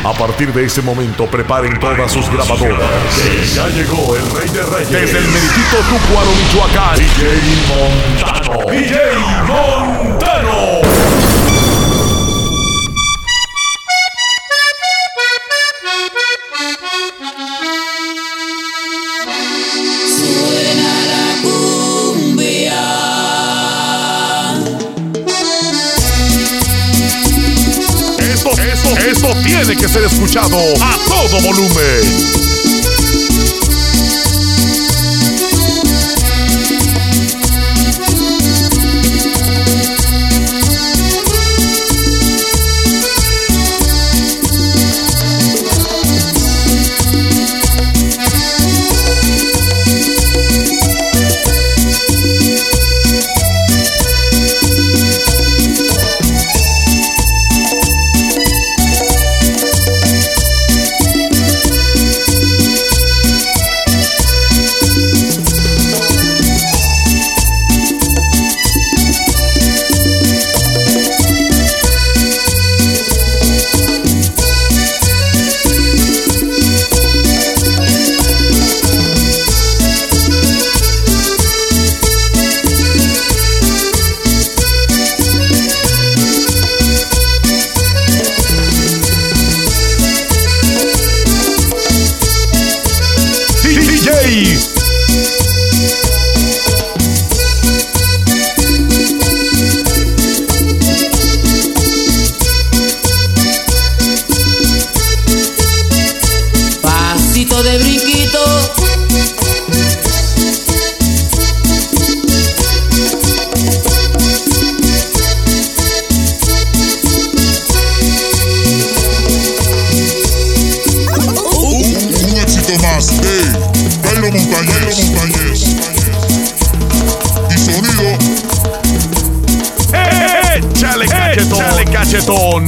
A partir de ese momento, preparen todas sus grabadoras. Ya llegó el Rey de Reyes. Desde el meritito Tucuaro, Michoacán. DJ Montano. Suena la cumbia. Esto tiene que ser escuchado a todo volumen. Pasito de brinquito. Un éxito más de Jairo Montañez. Y sonido. ¡Échale cachetón!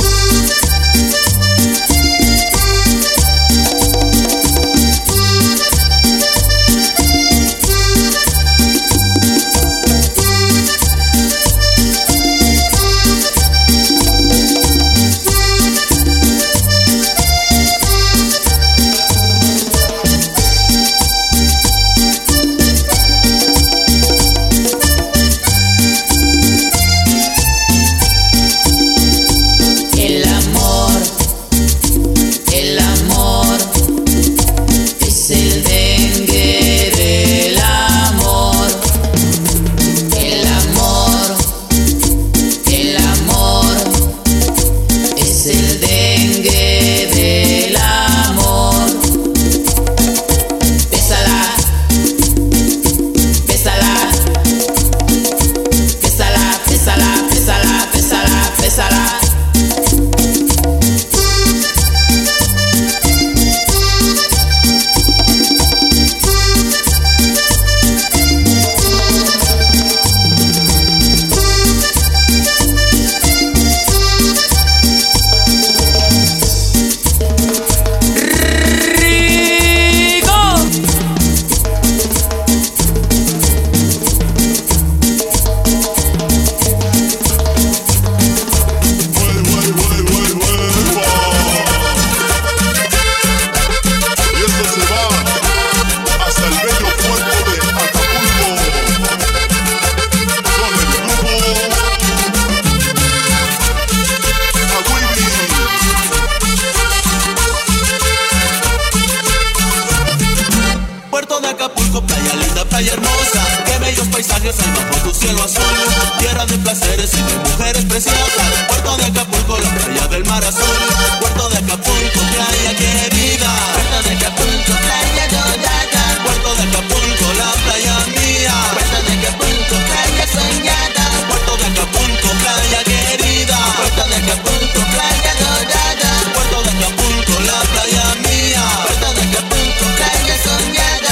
Playa hermosa, qué bellos paisajes hay bajo tu cielo azul. Tierra de placeres y de mujeres preciosas. Puerto de Acapulco, la playa del mar azul. Puerto de Acapulco, playa querida. Puerto de Acapulco, playa dorada. Puerto de Acapulco, la playa mía. Puerto de Acapulco, playa soñada. Puerto de Acapulco, playa querida. Puerto de Acapulco, playa dorada. Puerto de Acapulco, la playa mía. Puerto de Acapulco, playa soñada.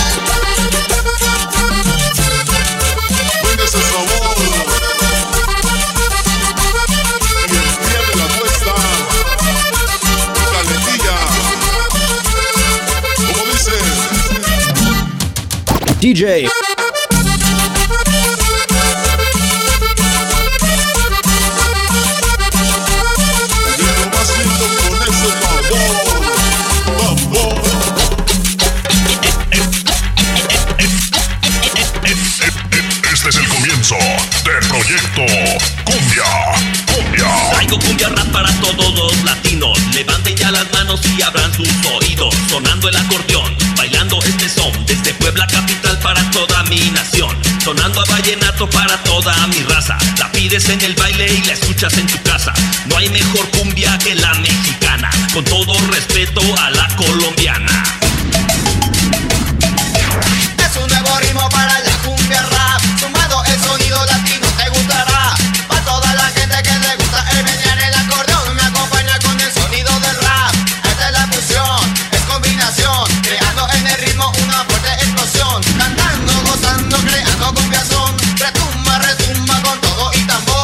Ese sabor y el día de la fiesta calentilla, como dice DJ y lo más lindo con ese sabor. cumbia rap para todos los latinos. Levanten ya las manos y abran sus oídos. Sonando el acordeón, bailando este son. Desde Puebla capital para toda mi nación. Sonando a vallenato para toda mi raza. La pides en el baile y la escuchas en tu casa. No hay mejor cumbia que la mexicana. Con todo respeto a la colombiana. Es un nuevo ritmo para la cumbia rap. Sumado el sonido latino te gustará. Para toda la gente que le gusta el menear el acordeón, me acompaña con el sonido del rap. Esta es la fusión, es combinación, creando en el ritmo una fuerte explosión. Cantando, gozando, creando cumbiazón. Retumba, retumba con todo y tambor.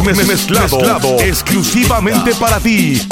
mezclado exclusivamente para ti.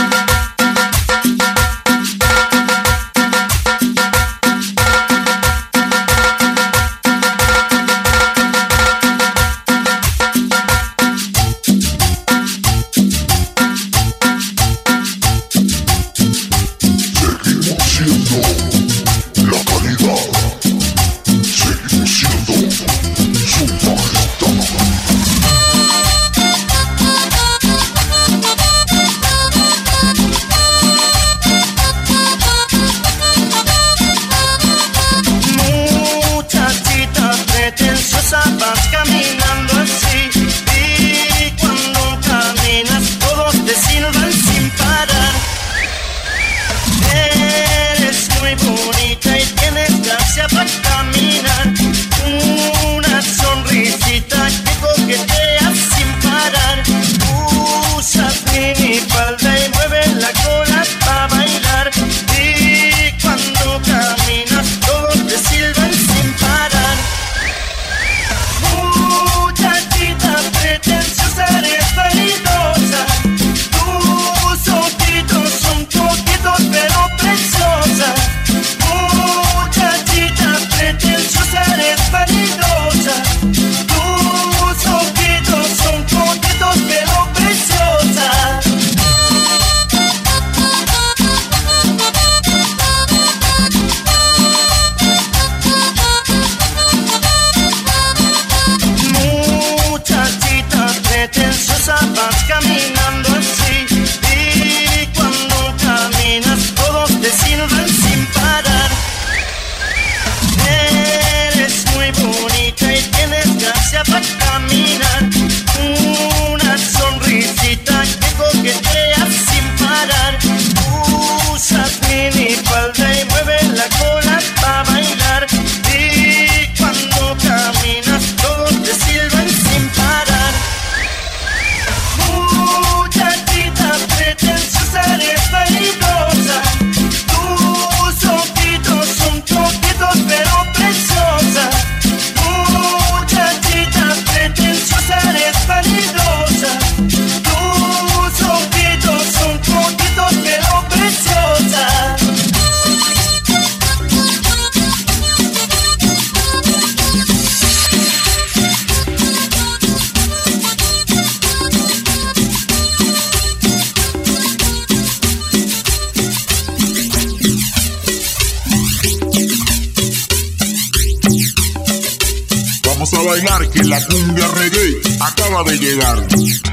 Vamos a bailar que la cumbia reggae acaba de llegar.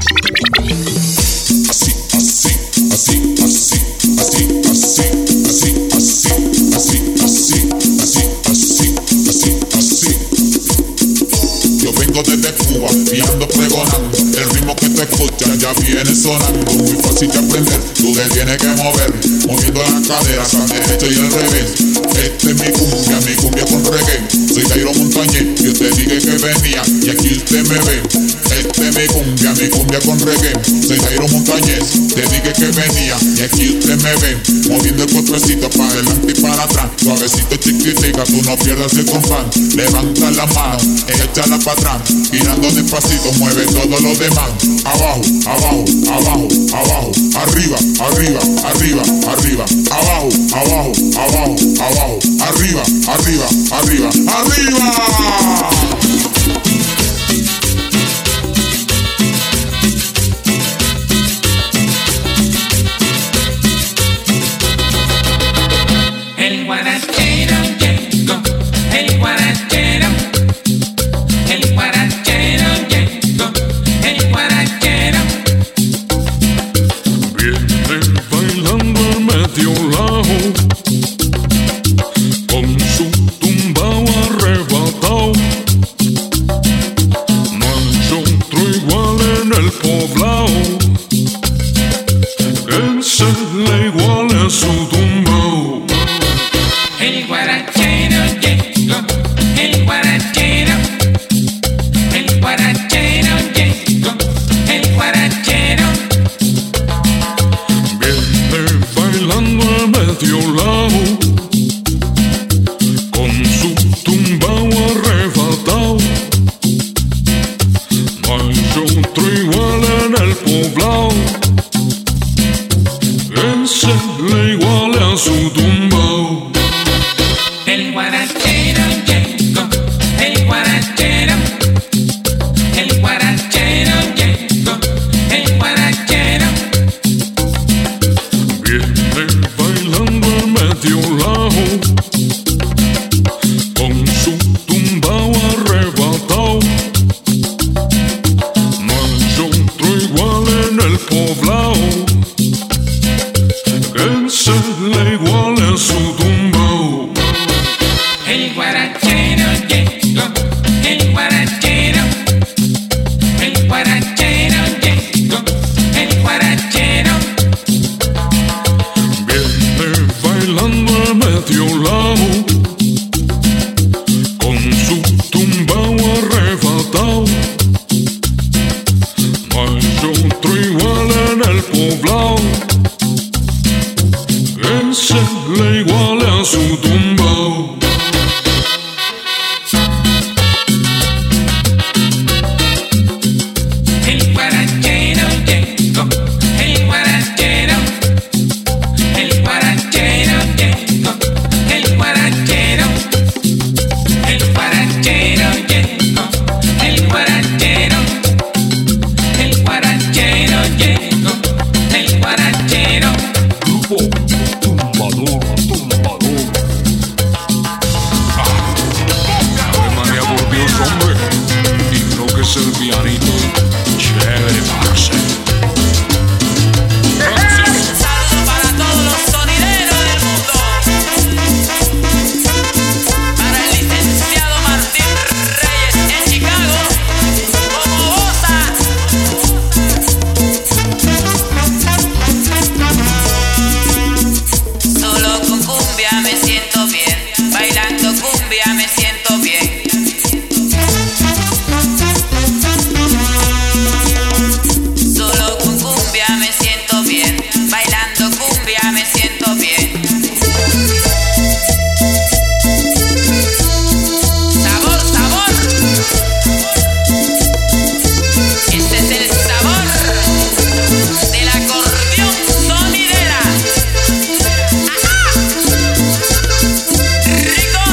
Así, así, así, así, así, así, así, así, así, así, así, así, así, así. Yo vengo desde Cuba y ando pregonando. El ritmo que te escuchas ya viene sonando. Muy fácil de aprender, tú te tienes que mover, moviendo las caderas al derecho y al revés. Este es mi cumbia con reggae. Soy Jairo Montañez, yo te dije que venía y aquí usted me ve. Este es mi cumbia con reggae. Soy Jairo Montañez, te dije que venía y aquí usted me ve. Moviendo el cuerpecito para adelante y para atrás. Suavecito chiquitica, tú no pierdas el compás. Levanta la mano, échala para atrás. Girando despacito, mueve todo lo demás. Abajo, abajo, abajo, abajo. Arriba, arriba, arriba, arriba. Abajo, abajo, abajo, abajo. Arriba, arriba, arriba, arriba. El guarachero llegó, el guarachero, el guarachero llegó, el guarachero. Viene bailando al medio lado, con su tumbao arrebatado. No hay otro igual en el poblado, que se le iguale a su tumbao. El guarachero llegó, el guarachero, el guarachero llegó, el guarachero. Viene bailando al medio lado, con su tumbao arrebatado. No hay otro igual le iguale a su tumbao. El guarachero llegó, el guarachero. El guarachero llegó, el guarachero. Viene bailando el medio lajo, con su tumbao arrebatado. No hay otro igual en el poblado, que se le iguale a su tumbao. El guarachero llegó, el guarachero. El guarachero llegó, el guarachero. Viene bailando el medio lado, con su tumbao arrebatado. No hay otro igual en el poblado, que se le iguale a su tumbao. El guarachero llegó, el guarachero. El guarachero llegó, el guarachero. El guarachero llegó, el guarachero. El guarachero llegó, el guarachero. Grupo Tumbador, Tumbador. Ave María, por Dios, hombre. Y no que es el pianito chévere, parce. Saludos para todos los sonideros del mundo. Para el licenciado Martín Reyes en Chicago, como goza. Solo con cumbia me siento bien, bailando cumbia me siento bien. Solo con cumbia me siento bien, bailando cumbia me siento bien. Sabor, sabor. Este es el sabor del acordeón sonidera. ¡Ajá! Rico.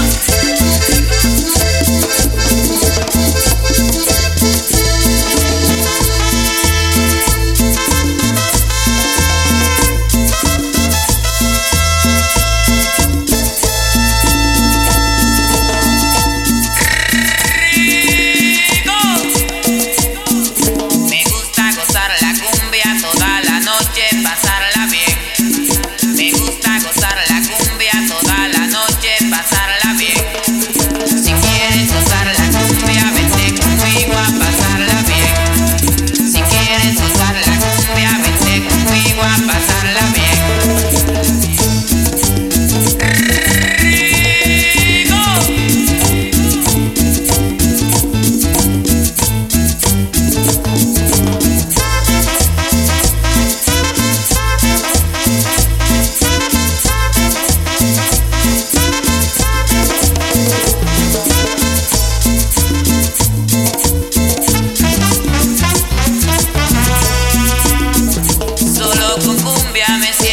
Me gusta gozar la cumbia toda la noche, pasarla bien. Me gusta gozar la cumbia toda la noche, pasarla bien. Si quieres gozar la cumbia, vente conmigo a pasarla bien. Si quieres gozar la cumbia, vente conmigo a pasarla bien. Solo con cumbia me siento